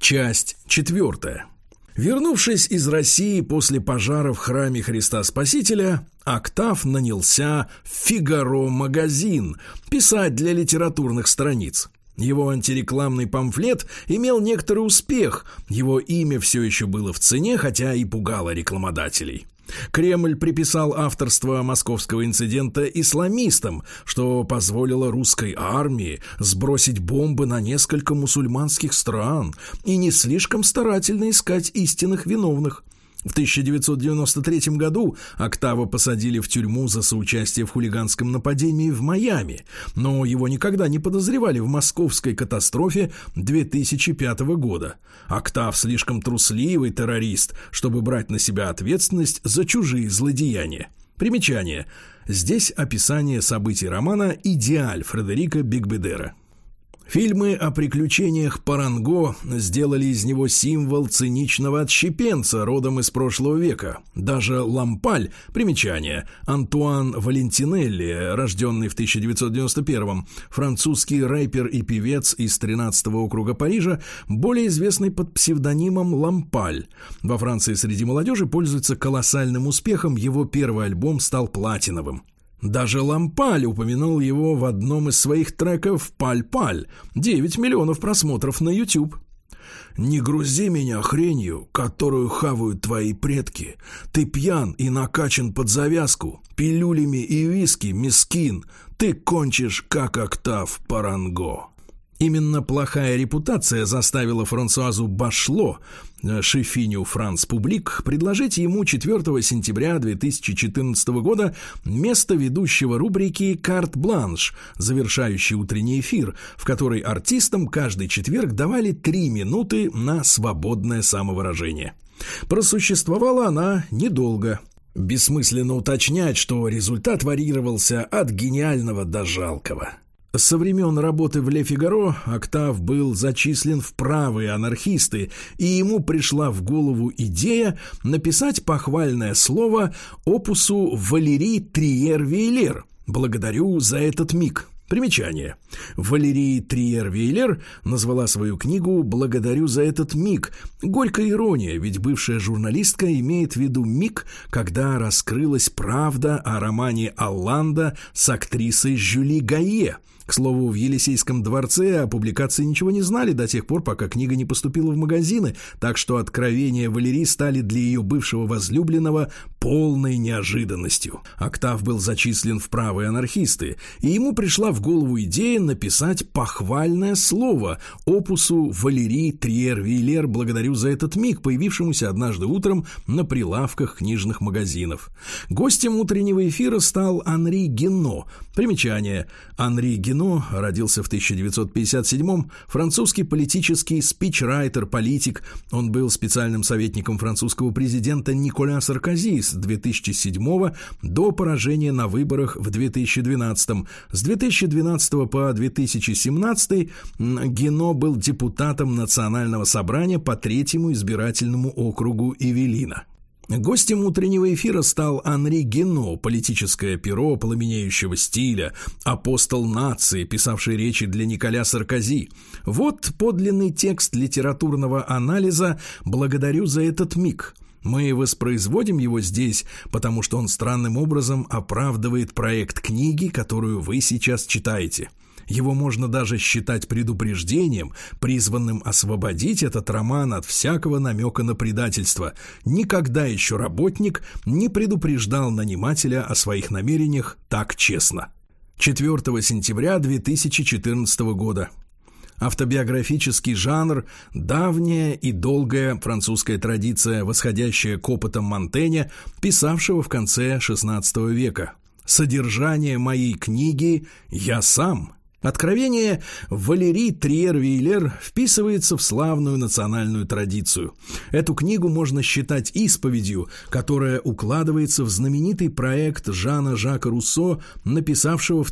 Часть 4. Вернувшись из России после пожара в храме Христа Спасителя, Октав нанялся в «Фигаро-магазин» писать для литературных страниц. Его антирекламный памфлет имел некоторый успех, его имя все еще было в цене, хотя и пугало рекламодателей. Кремль приписал авторство московского инцидента исламистам, что позволило русской армии сбросить бомбы на несколько мусульманских стран и не слишком старательно искать истинных виновных. В 1993 году Октава посадили в тюрьму за соучастие в хулиганском нападении в Майами, но его никогда не подозревали в московской катастрофе 2005 года. Октав слишком трусливый террорист, чтобы брать на себя ответственность за чужие злодеяния. Примечание. Здесь описание событий романа «Идеаль» Фредерика Бигбедера. Фильмы о приключениях Паранго сделали из него символ циничного отщепенца родом из прошлого века. Даже Лампаль, примечание, Антуан Валентинелли, рожденный в 1991-м, французский рэпер и певец из 13-го округа Парижа, более известный под псевдонимом Лампаль. Во Франции среди молодежи пользуется колоссальным успехом, его первый альбом стал платиновым. Даже Лампаль упомянул его в одном из своих треков «Паль-паль». 9 миллионов просмотров на YouTube. «Не грузи меня хренью, которую хавают твои предки. Ты пьян и накачан под завязку. Пилюлями и виски, мискин. Ты кончишь, как Октав Паранго». Именно плохая репутация заставила Франсуазу Башло, шефиню «Франс Публик», предложить ему 4 сентября 2014 года место ведущего рубрики «Карт-бланш», завершающий утренний эфир, в которой артистам каждый четверг давали 3 минуты на свободное самовыражение. Просуществовала она недолго. Бессмысленно уточнять, что результат варьировался от гениального до жалкого. Со времен работы в «Ле Фигаро» Октав был зачислен в правые анархисты, и ему пришла в голову идея написать похвальное слово опусу Валерии Триер-Вейлер. Благодарю за этот миг. Примечание. Валерия Триер-Вейлер назвала свою книгу «Благодарю за этот миг». Горькая ирония, ведь бывшая журналистка имеет в виду миг, когда раскрылась правда о романе Олланда с актрисой Жюли Гайе. К слову, в Елисейском дворце о публикации ничего не знали до тех пор, пока книга не поступила в магазины, так что откровения Валерии стали для ее бывшего возлюбленного полной неожиданностью. Октав был зачислен в правые анархисты, и ему пришла в голову идея написать похвальное слово опусу Валерии Триер-Вейлер «Благодарю за этот миг», появившемуся однажды утром на прилавках книжных магазинов. Гостем утреннего эфира стал Анри Гено. Примечание. Анри Гено родился в 1957-м, французский политический спичрайтер, политик. Он был специальным советником французского президента Николя Саркози с 2007 до поражения на выборах в 2012. С 2012 по 2017 Гено был депутатом Национального собрания по 3-му избирательному округу Ивелина. Гостем утреннего эфира стал Анри Гено, политическое перо пламенеющего стиля, апостол нации, писавший речи для Николя Саркози. Вот подлинный текст литературного анализа «Благодарю за этот миг». Мы воспроизводим его здесь, потому что он странным образом оправдывает проект книги, которую вы сейчас читаете. Его можно даже считать предупреждением, призванным освободить этот роман от всякого намека на предательство. Никогда еще работник не предупреждал нанимателя о своих намерениях так честно. 4 сентября 2014 года. Автобиографический жанр – давняя и долгая французская традиция, восходящая к опытам Монтэня, писавшего в конце XVI века. Содержание моей книги «Я сам». Откровение Валерии Триер-Вейлер вписывается в славную национальную традицию. Эту книгу можно считать исповедью, которая укладывается в знаменитый проект Жана Жака Руссо, написавшего в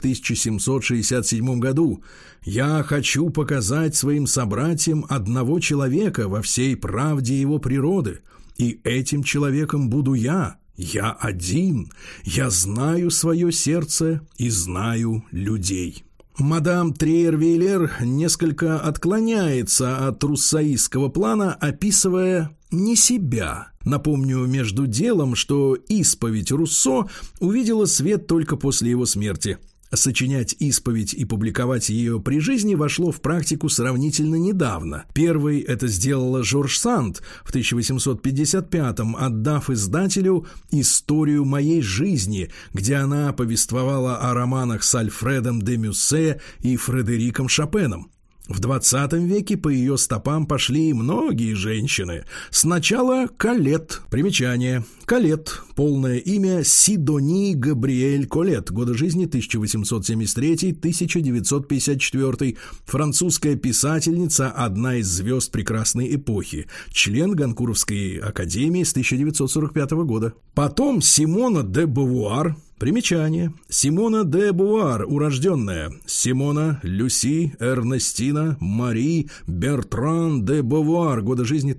1767 году: «Я хочу показать своим собратьям одного человека во всей правде его природы, и этим человеком буду я. Я один. Я знаю свое сердце и знаю людей». Мадам Триер-Вейлер несколько отклоняется от руссоистского плана, описывая не себя. Напомню между делом, что исповедь Руссо увидела свет только после его смерти. Сочинять исповедь и публиковать ее при жизни вошло в практику сравнительно недавно. Первый это сделала Жорж Санд в 1855-м, отдав издателю «Историю моей жизни», где она повествовала о романах с Альфредом де Мюссе и Фредериком Шопеном. В 20 веке по ее стопам пошли многие женщины. Сначала Колетт. Примечание. Колетт. Полное имя Сидони Габриэль Колетт. Годы жизни 1873-1954. Французская писательница, одна из звезд прекрасной эпохи. Член Гонкуровской академии с 1945 года. Потом Симона де Бувуар. Примечание. Симона де Бувуар, урожденная. Симона, Люси, Эрнестина, Мари, Бертран де Бувуар. Годы жизни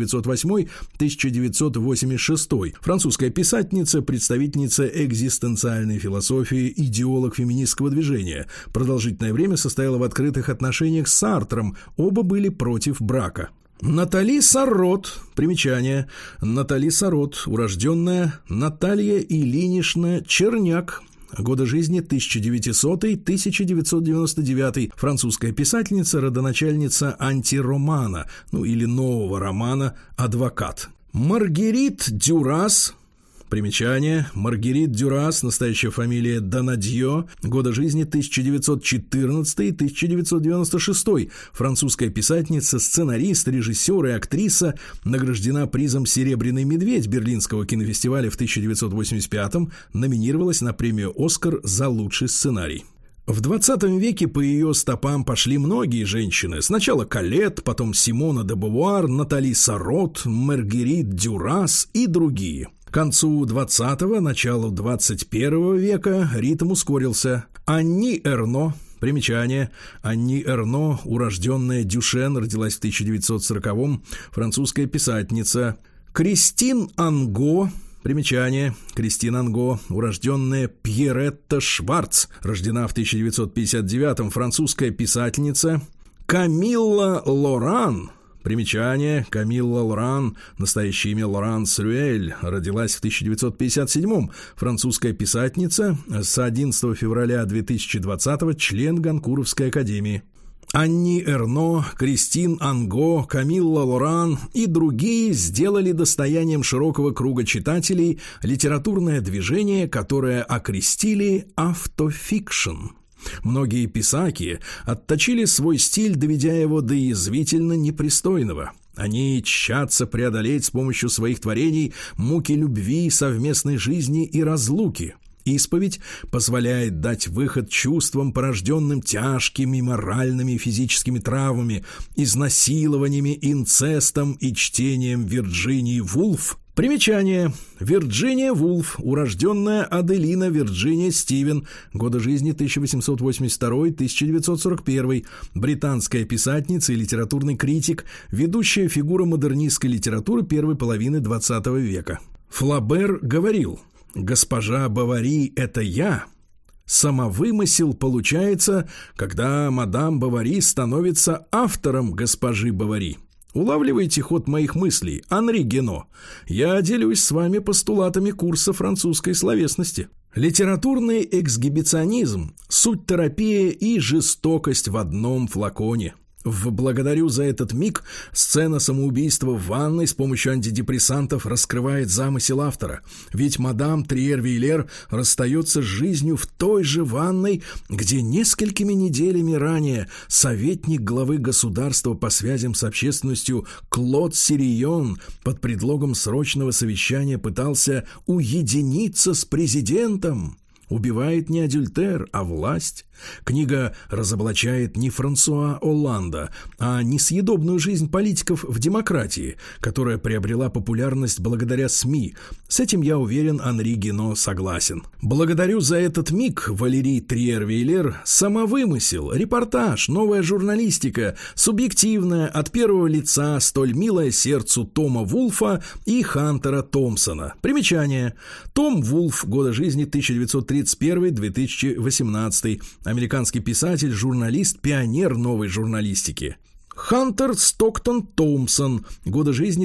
1908-1986. Французская писательница, представительница экзистенциальной философии, идеолог феминистского движения. Продолжительное время состояла в открытых отношениях с Сартром. Оба были против брака. Натали Сарот. Примечание. Натали Сарот, урожденная Наталья Ильинична Черняк. Годы жизни 1900-1999. Французская писательница, родоначальница антиромана, или нового романа «Адвокат». Маргерит Дюрас. Примечание. Маргерит Дюрас, настоящая фамилия Донадье, годы жизни 1914-1996, французская писательница, сценарист, режиссер и актриса, награждена призом «Серебряный медведь» Берлинского кинофестиваля в 1985-м, номинировалась на премию «Оскар» за лучший сценарий. В 20 веке по ее стопам пошли многие женщины. Сначала Колетт, потом Симона де Бувуар, Натали Сарот, Маргерит Дюрас и другие. К концу 20-го, началу 21 века ритм ускорился. Анни Эрно. Примечание. Анни Эрно, урожденная Дюшен, родилась в 1940-м, французская писательница. Кристин Анго. Примечание. Кристин Анго, урожденная Пьеретта Шварц, рождена в 1959-м, французская писательница. Камилла Лоран. Примечание. Камилла Лоран, настоящее имя Лоран Срюэль, родилась в 1957-м, французская писательница, с 11 февраля 2020-го член Гонкуровской академии. Анни Эрно, Кристин Анго, Камилла Лоран и другие сделали достоянием широкого круга читателей литературное движение, которое окрестили автофикшн. Многие писаки отточили свой стиль, доведя его до язвительно непристойного. Они тщатся преодолеть с помощью своих творений муки любви, совместной жизни и разлуки. Исповедь позволяет дать выход чувствам, порожденным тяжкими моральными и физическими травмами, изнасилованиями, инцестом и чтением Вирджинии Вулф. Примечание. Вирджиния Вулф, урожденная Аделина Вирджиния Стивен, годы жизни 1882-1941, британская писательница и литературный критик, ведущая фигура модернистской литературы первой половины XX века. Флабер говорил: «Госпожа Бовари – это я». Самовымысел получается, когда мадам Бовари становится автором госпожи Бовари. Улавливаете ход моих мыслей, Анри Гено? Я делюсь с вами постулатами курса французской словесности. Литературный эксгибиционизм – суть терапия и жестокость в одном флаконе. В «Благодарю за этот миг» сцена самоубийства в ванной с помощью антидепрессантов раскрывает замысел автора. Ведь мадам Триер-Вейлер расстается с жизнью в той же ванной, где несколькими неделями ранее советник главы государства по связям с общественностью Клод Сирийон под предлогом срочного совещания пытался уединиться с президентом. Убивает не адюльтер, а власть. Книга разоблачает не Франсуа Олланда, а несъедобную жизнь политиков в демократии, которая приобрела популярность благодаря СМИ. С этим, я уверен, Анри Гено согласен. «Благодарю за этот миг» Валерий Триер-Вейлер – самовымысел, репортаж, новая журналистика, субъективная, от первого лица, столь милая сердцу Тома Вулфа и Хантера Томпсона. Примечание. Том Вулф, годы жизни 1930 1931-2018, американский писатель, журналист, пионер новой журналистики. Хантер Стоктон Томпсон, годы жизни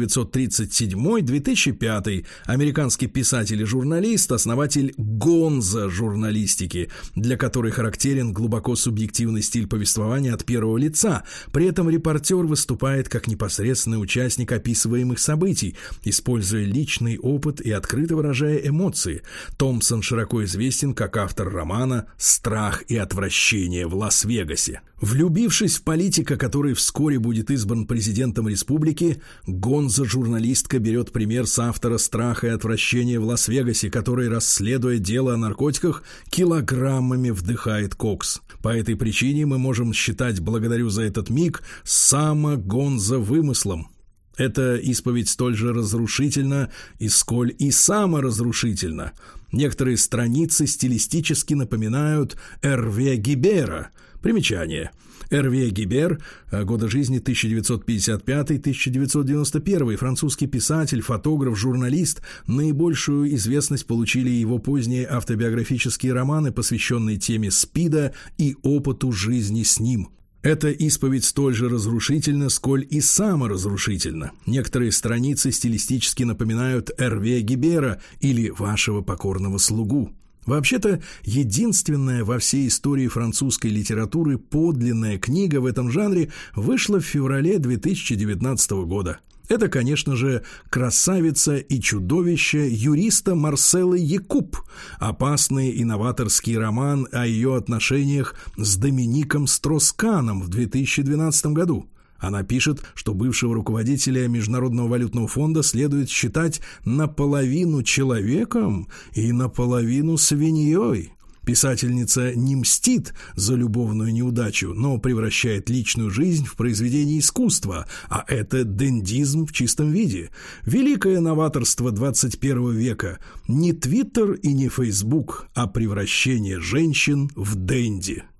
1937-2005, американский писатель и журналист, основатель гонзо журналистики, для которой характерен глубоко субъективный стиль повествования от первого лица. При этом репортер выступает как непосредственный участник описываемых событий, используя личный опыт и открыто выражая эмоции. Томпсон широко известен как автор романа «Страх и отвращение в Лас-Вегасе». Влюбившись в политика, который вскоре будет избран президентом республики, гонзо-журналистка берет пример с автора «Страха и отвращения в Лас-Вегасе», который, расследуя дело о наркотиках, килограммами вдыхает кокс. По этой причине мы можем считать «Благодарю за этот миг» само-гонзо-вымыслом. Эта исповедь столь же разрушительна, сколь и саморазрушительна. Некоторые страницы стилистически напоминают Эрве Гибера. Примечание. Эрве Гибер, годы жизни 1955-1991, французский писатель, фотограф, журналист. Наибольшую известность получили его поздние автобиографические романы, посвященные теме СПИДа и опыту жизни с ним. Эта исповедь столь же разрушительна, сколь и саморазрушительна. Некоторые страницы стилистически напоминают Эрве Гибера или «Вашего покорного слугу». Вообще-то, единственная во всей истории французской литературы подлинная книга в этом жанре вышла в феврале 2019 года. Это, конечно же, «Красавица и чудовище» юриста Марселы Якуб, опасный и новаторский роман о ее отношениях с Домиником Стросканом в 2012 году. Она пишет, что бывшего руководителя Международного валютного фонда следует считать наполовину человеком и наполовину свиньей. Писательница не мстит за любовную неудачу, но превращает личную жизнь в произведение искусства, а это дендизм в чистом виде. Великое новаторство 21 века – не Твиттер и не Фейсбук, а превращение женщин в денди.